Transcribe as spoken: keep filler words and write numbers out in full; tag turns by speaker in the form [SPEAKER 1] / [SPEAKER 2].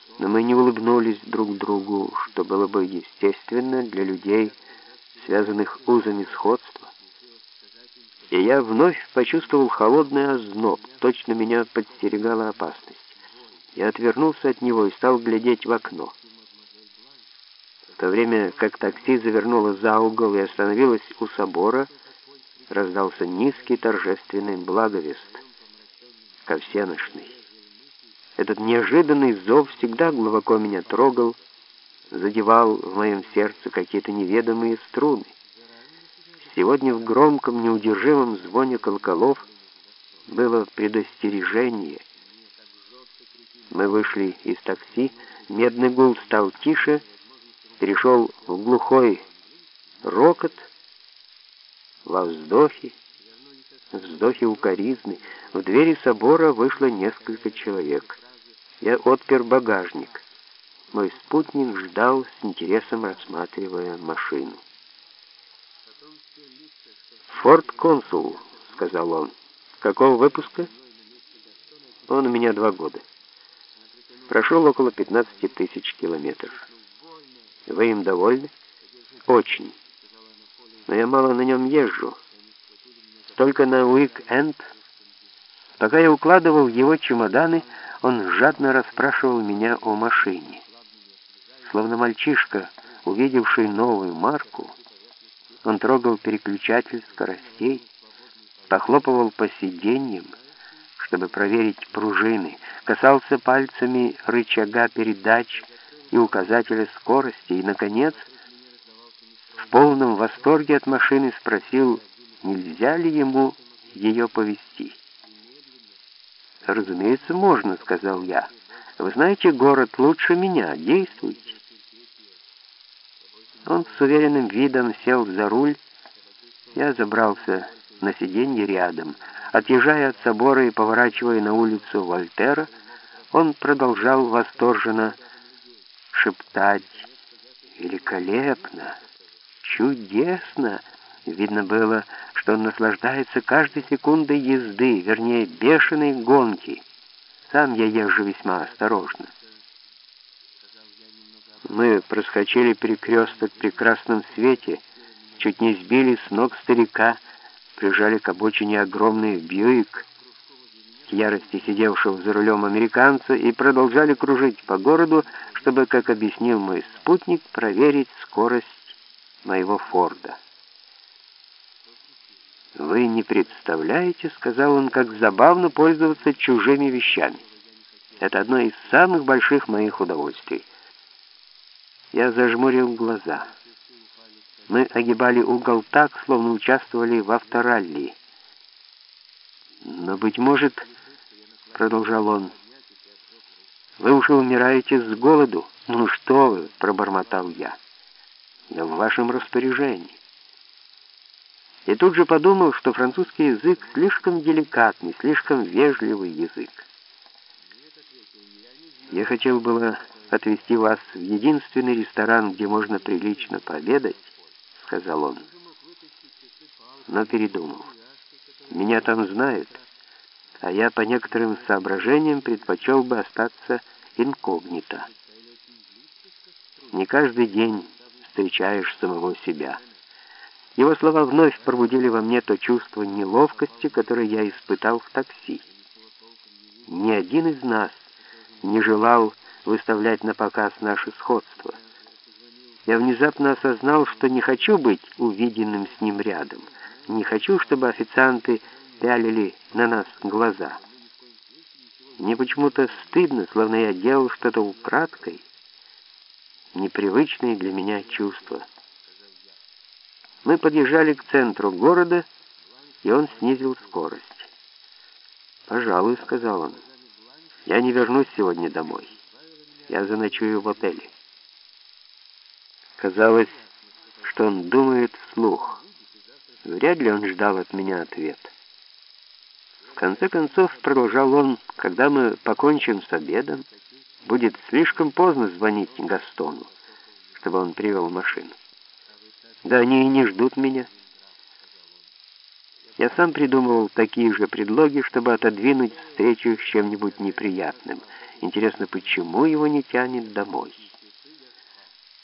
[SPEAKER 1] но мы не улыбнулись друг другу, что было бы естественно для людей, связанных узами сходства. И я вновь почувствовал холодный озноб, точно меня подстерегала опасность. Я отвернулся от него и стал глядеть в окно. В то время как такси завернуло за угол и остановилось у собора, раздался низкий торжественный благовест, ко всенощной. Этот неожиданный зов всегда глубоко меня трогал, задевал в моем сердце какие-то неведомые струны. Сегодня в громком, неудержимом звоне колоколов было предостережение. Мы вышли из такси, медный гул стал тише, перешел в глухой рокот, во вздохи, вздохи укоризны. В двери собора вышло несколько человек. Я отпер багажник. Мой спутник ждал с интересом, рассматривая машину. «Форд Консул», — сказал он. «Какого выпуска?» «Он у меня два года. Прошел около пятнадцати тысяч километров. Вы им довольны?» «Очень. Но я мало на нем езжу. Только на уик-энд». Пока я укладывал его чемоданы, он жадно расспрашивал меня о машине. Словно мальчишка, увидевший новую марку, он трогал переключатель скоростей, похлопывал по сиденьям, чтобы проверить пружины, касался пальцами рычага передач и указателя скорости и, наконец, в полном восторге от машины спросил, нельзя ли ему ее повезти. «Разумеется, можно», — сказал я. «Вы знаете город лучше меня. Действуйте». Он с уверенным видом сел за руль. Я забрался на сиденье рядом. Отъезжая от собора и поворачивая на улицу Вольтера, он продолжал восторженно шептать: «Великолепно! Чудесно!» Видно было, что он наслаждается каждой секундой езды, вернее, бешеной гонки. Сам я езжу весьма осторожно. Мы проскочили перекресток в прекрасном свете, чуть не сбили с ног старика, прижали к обочине огромный Бьюик, к ярости сидевшего за рулем американца, и продолжали кружить по городу, чтобы, как объяснил мой спутник, проверить скорость моего Форда. «Вы не представляете, — сказал он, — как забавно пользоваться чужими вещами. Это одно из самых больших моих удовольствий». Я зажмурил глаза. Мы огибали угол так, словно участвовали в авторалли. «Но, быть может, — продолжал он, — вы уже умираете с голоду». «Ну что вы!» — пробормотал я. «Я в вашем распоряжении». И тут же подумал, что французский язык слишком деликатный, слишком вежливый язык. «Я хотел было отвезти вас в единственный ресторан, где можно прилично пообедать», — сказал он. Но передумал. «Меня там знают, а я по некоторым соображениям предпочел бы остаться инкогнито. Не каждый день встречаешь самого себя». Его слова вновь пробудили во мне то чувство неловкости, которое я испытал в такси. Ни один из нас не желал выставлять на показ наше сходство. Я внезапно осознал, что не хочу быть увиденным с ним рядом. Не хочу, чтобы официанты пялили на нас глаза. Мне почему-то стыдно, словно я делал что-то украдкой. Непривычное для меня чувство. Мы подъезжали к центру города, и он снизил скорость. «Пожалуй, — сказал он, — я не вернусь сегодня домой. Я заночую в отеле». Казалось, что он думает вслух. Вряд ли он ждал от меня ответа. В конце концов, продолжал он, когда мы покончим с обедом, будет слишком поздно звонить Гастону, чтобы он привел машину. Да они и не ждут меня. Я сам придумывал такие же предлоги, чтобы отодвинуть встречу с чем-нибудь неприятным. Интересно, почему его не тянет домой?